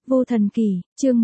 Vô Thần Kỳ, chương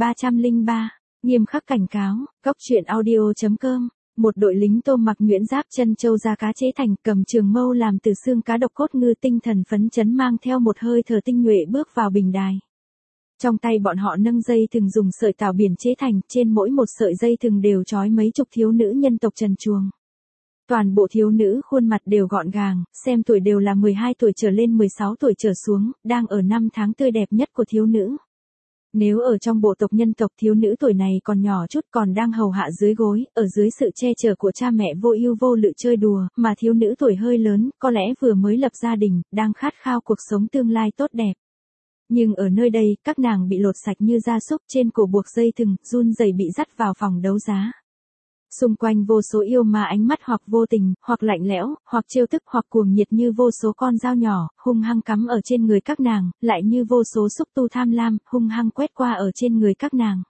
1303, nghiêm khắc cảnh cáo, góc truyện audio.com. Một đội lính tôm mặc nhuyễn giáp chân châu da cá chế thành, cầm trường mâu làm từ xương cá độc cốt ngư, tinh thần phấn chấn, mang theo một hơi thở tinh nhuệ bước vào bình đài. Trong tay bọn họ nâng dây thừng dùng sợi tảo biển chế thành, trên mỗi một sợi dây thừng đều trói mấy chục thiếu nữ nhân tộc trần truồng. Toàn bộ thiếu nữ khuôn mặt đều gọn gàng, xem tuổi đều là 12 tuổi trở lên 16 tuổi trở xuống, đang ở năm tháng tươi đẹp nhất của thiếu nữ. Nếu ở trong bộ tộc nhân tộc, thiếu nữ tuổi này còn nhỏ chút, còn đang hầu hạ dưới gối, ở dưới sự che chở của cha mẹ vô ưu vô lự chơi đùa, mà thiếu nữ tuổi hơi lớn, có lẽ vừa mới lập gia đình, đang khát khao cuộc sống tương lai tốt đẹp. Nhưng ở nơi đây, các nàng bị lột sạch như gia súc, trên cổ buộc dây thừng, run rẩy bị dắt vào phòng đấu giá. Xung quanh vô số yêu ma, ánh mắt hoặc vô tình, hoặc lạnh lẽo, hoặc trêu tức, hoặc cuồng nhiệt, như vô số con dao nhỏ, hung hăng cắm ở trên người các nàng, lại như vô số xúc tu tham lam, hung hăng quét qua ở trên người các nàng.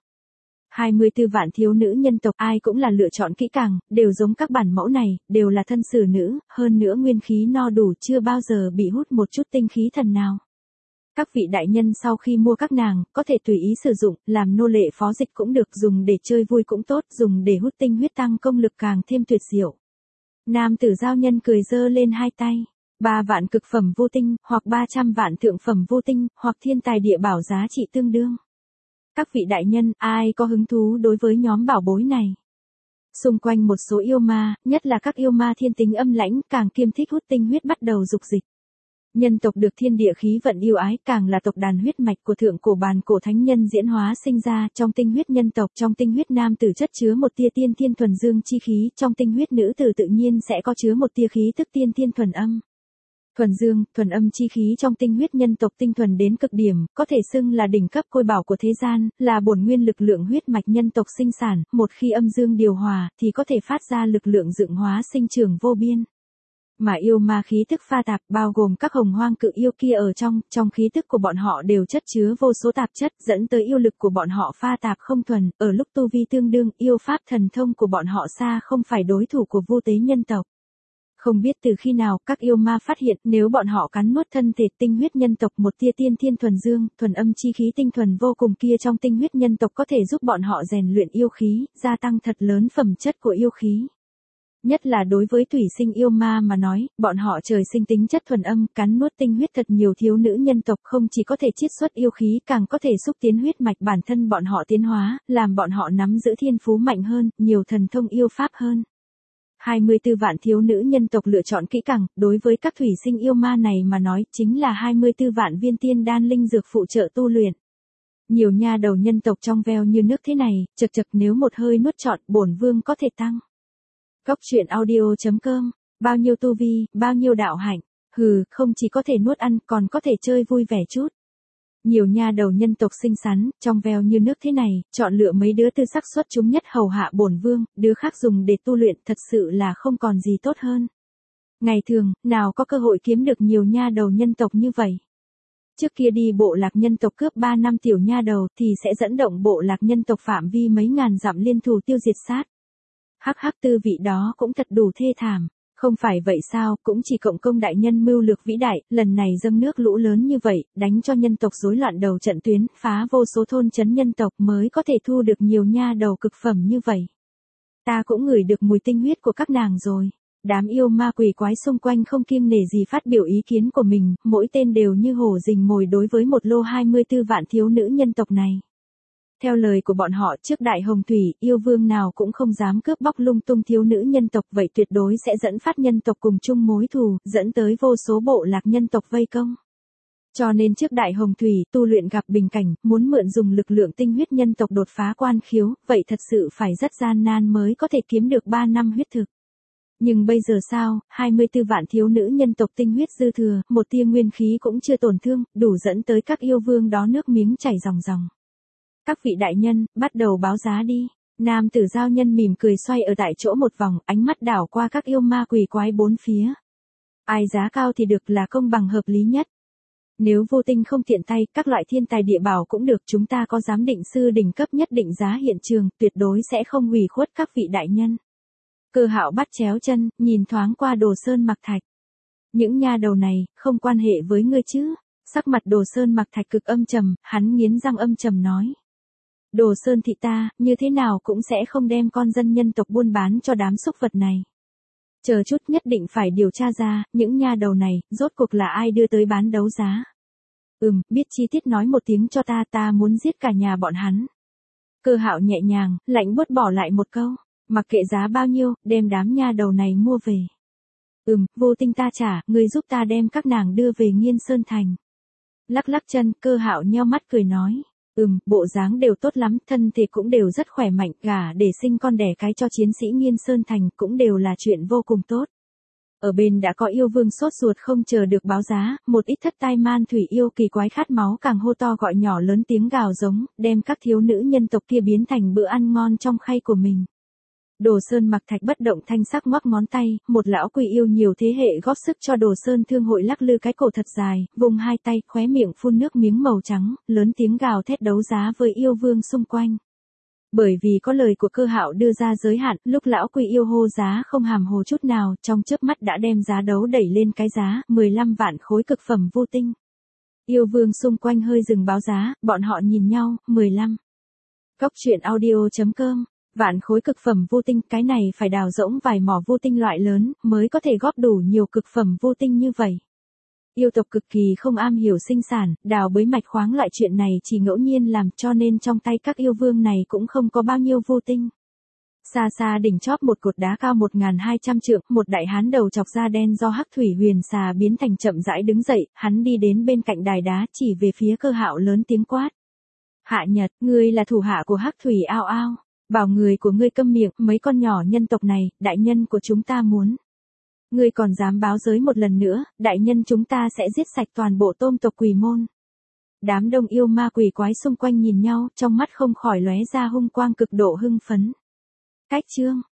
24 vạn thiếu nữ nhân tộc, ai cũng là lựa chọn kỹ càng, đều giống các bản mẫu này, đều là thân xử nữ, hơn nữa nguyên khí no đủ, chưa bao giờ bị hút một chút tinh khí thần nào. Các vị đại nhân sau khi mua các nàng, có thể tùy ý sử dụng, làm nô lệ phó dịch cũng được, dùng để chơi vui cũng tốt, dùng để hút tinh huyết tăng công lực càng thêm tuyệt diệu. Nam tử giao nhân cười giơ lên hai tay. 3 vạn cực phẩm vô tinh, hoặc 300 vạn thượng phẩm vô tinh, hoặc thiên tài địa bảo giá trị tương đương. Các vị đại nhân, ai có hứng thú đối với nhóm bảo bối này? Xung quanh một số yêu ma, nhất là các yêu ma thiên tính âm lãnh, càng kiêm thích hút tinh huyết, bắt đầu dục dịch. Nhân tộc được thiên địa khí vận yêu ái, càng là tộc đàn huyết mạch của thượng cổ bàn cổ thánh nhân diễn hóa sinh ra, trong tinh huyết nhân tộc, trong tinh huyết nam tử chất chứa một tia tiên thiên thuần dương chi khí, trong tinh huyết nữ tử tự nhiên sẽ có chứa một tia khí tức tiên thiên thuần âm. Thuần dương, thuần âm chi khí trong tinh huyết nhân tộc tinh thuần đến cực điểm, có thể xưng là đỉnh cấp côi bảo của thế gian, là bổn nguyên lực lượng huyết mạch nhân tộc sinh sản, một khi âm dương điều hòa, thì có thể phát ra lực lượng dựng hóa sinh trưởng vô biên. Mà yêu ma khí tức pha tạp, bao gồm các hồng hoang cự yêu kia ở trong khí tức của bọn họ đều chất chứa vô số tạp chất, dẫn tới yêu lực của bọn họ pha tạp không thuần, ở lúc tu vi tương đương, yêu pháp thần thông của bọn họ xa không phải đối thủ của vô tế nhân tộc. Không biết từ khi nào, các yêu ma phát hiện, nếu bọn họ cắn nuốt thân thể tinh huyết nhân tộc, một tia tiên thiên thuần dương, thuần âm chi khí tinh thuần vô cùng kia trong tinh huyết nhân tộc có thể giúp bọn họ rèn luyện yêu khí, gia tăng thật lớn phẩm chất của yêu khí. Nhất là đối với thủy sinh yêu ma mà nói, bọn họ trời sinh tính chất thuần âm, cắn nuốt tinh huyết thật nhiều thiếu nữ nhân tộc, không chỉ có thể chiết xuất yêu khí, càng có thể xúc tiến huyết mạch bản thân bọn họ tiến hóa, làm bọn họ nắm giữ thiên phú mạnh hơn, nhiều thần thông yêu pháp hơn. 24 vạn thiếu nữ nhân tộc lựa chọn kỹ càng, đối với các thủy sinh yêu ma này mà nói, chính là 24 vạn viên tiên đan linh dược phụ trợ tu luyện. Nhiều nha đầu nhân tộc trong veo như nước thế này, chật chật, nếu một hơi nuốt trọn, bổn vương có thể tăng. Góc truyện audio.com, bao nhiêu tu vi, bao nhiêu đạo hạnh, không chỉ có thể nuốt ăn, còn có thể chơi vui vẻ chút. Nhiều nha đầu nhân tộc xinh xắn, trong veo như nước thế này, chọn lựa mấy đứa tư sắc xuất chúng nhất hầu hạ bổn vương, đứa khác dùng để tu luyện, thật sự là không còn gì tốt hơn. Ngày thường, nào có cơ hội kiếm được nhiều nha đầu nhân tộc như vậy. Trước kia đi bộ lạc nhân tộc cướp 3 năm tiểu nha đầu, thì sẽ dẫn động bộ lạc nhân tộc phạm vi mấy ngàn dặm liên thủ tiêu diệt sát. Hắc tư vị đó cũng thật đủ thê thảm. Không phải vậy sao, cũng chỉ cộng công đại nhân mưu lược vĩ đại, lần này dâng nước lũ lớn như vậy, đánh cho nhân tộc rối loạn đầu trận tuyến, phá vô số thôn trấn nhân tộc mới có thể thu được nhiều nha đầu cực phẩm như vậy. Ta cũng ngửi được mùi tinh huyết của các nàng rồi. Đám yêu ma quỷ quái xung quanh không kiêng nể gì phát biểu ý kiến của mình, mỗi tên đều như hổ rình mồi đối với một lô 24 vạn thiếu nữ nhân tộc này. Theo lời của bọn họ, trước đại hồng thủy, yêu vương nào cũng không dám cướp bóc lung tung thiếu nữ nhân tộc, vậy tuyệt đối sẽ dẫn phát nhân tộc cùng chung mối thù, dẫn tới vô số bộ lạc nhân tộc vây công. Cho nên trước đại hồng thủy, tu luyện gặp bình cảnh, muốn mượn dùng lực lượng tinh huyết nhân tộc đột phá quan khiếu, vậy thật sự phải rất gian nan mới có thể kiếm được 3 năm huyết thực. Nhưng bây giờ sao, 24 vạn thiếu nữ nhân tộc tinh huyết dư thừa, một tia nguyên khí cũng chưa tổn thương, đủ dẫn tới các yêu vương đó nước miếng chảy ròng ròng. Các vị đại nhân, bắt đầu báo giá đi. Nam tử giao nhân mỉm cười xoay ở tại chỗ một vòng, ánh mắt đảo qua các yêu ma quỷ quái bốn phía. Ai giá cao thì được, là công bằng hợp lý nhất. Nếu vô tinh không tiện tay, các loại thiên tài địa bảo cũng được, chúng ta có giám định sư đỉnh cấp nhất định giá hiện trường, tuyệt đối sẽ không hủy khuất các vị đại nhân. Cơ Hạo bắt chéo chân, nhìn thoáng qua Đồ Sơn Mặc Thạch. Những nha đầu này, không quan hệ với ngươi chứ? Sắc mặt Đồ Sơn Mặc Thạch cực âm trầm, hắn nghiến răng âm trầm nói. Đồ Sơn thị ta, như thế nào cũng sẽ không đem con dân nhân tộc buôn bán cho đám súc vật này. Chờ chút nhất định phải điều tra ra, những nha đầu này, rốt cuộc là ai đưa tới bán đấu giá. Biết chi tiết nói một tiếng cho ta muốn giết cả nhà bọn hắn. Cơ Hạo nhẹ nhàng, lạnh buốt bỏ lại một câu, mặc kệ giá bao nhiêu, đem đám nha đầu này mua về. Vô Tinh ta trả, ngươi giúp ta đem các nàng đưa về Nghiên Sơn Thành. Lắc lắc chân, Cơ Hạo nheo mắt cười nói. Bộ dáng đều tốt lắm, thân thể cũng đều rất khỏe mạnh, gả để sinh con đẻ cái cho chiến sĩ Nghiên Sơn Thành cũng đều là chuyện vô cùng tốt. Ở bên đã có yêu vương sốt ruột không chờ được báo giá, một ít thất tai man thủy yêu kỳ quái khát máu càng hô to gọi nhỏ lớn tiếng gào giống, đem các thiếu nữ nhân tộc kia biến thành bữa ăn ngon trong khay của mình. Đồ Sơn Mặc Thạch bất động thanh sắc ngoắc ngón tay, một lão quỷ yêu nhiều thế hệ góp sức cho Đồ Sơn Thương hội lắc lư cái cổ thật dài, vùng hai tay, khóe miệng phun nước miếng màu trắng, lớn tiếng gào thét đấu giá với yêu vương xung quanh. Bởi vì có lời của Cơ Hạo đưa ra giới hạn, lúc lão quỷ yêu hô giá không hàm hồ chút nào, trong chớp mắt đã đem giá đấu đẩy lên cái giá, 15 vạn khối cực phẩm vô tinh. Yêu vương xung quanh hơi dừng báo giá, bọn họ nhìn nhau, 15. Cóc truyện audio.com. Vạn khối cực phẩm vô tinh, cái này phải đào rỗng vài mỏ vô tinh loại lớn, mới có thể góp đủ nhiều cực phẩm vô tinh như vậy. Yêu tộc cực kỳ không am hiểu sinh sản, đào bới mạch khoáng loại chuyện này chỉ ngẫu nhiên làm, cho nên trong tay các yêu vương này cũng không có bao nhiêu vô tinh. Xa xa đỉnh chóp một cột đá cao 1200 trượng, một đại hán đầu chọc da đen do hắc thủy huyền xà biến thành chậm rãi đứng dậy, hắn đi đến bên cạnh đài đá chỉ về phía Cơ Hạo lớn tiếng quát. Hạ Nhật, ngươi là thủ hạ của hắc thủy ao ao. Bảo người của ngươi câm miệng, mấy con nhỏ nhân tộc này, đại nhân của chúng ta muốn. Ngươi còn dám báo giới một lần nữa, đại nhân chúng ta sẽ giết sạch toàn bộ tôm tộc Quỷ Môn. Đám đông yêu ma quỷ quái xung quanh nhìn nhau, trong mắt không khỏi lóe ra hung quang cực độ hưng phấn. Cách chương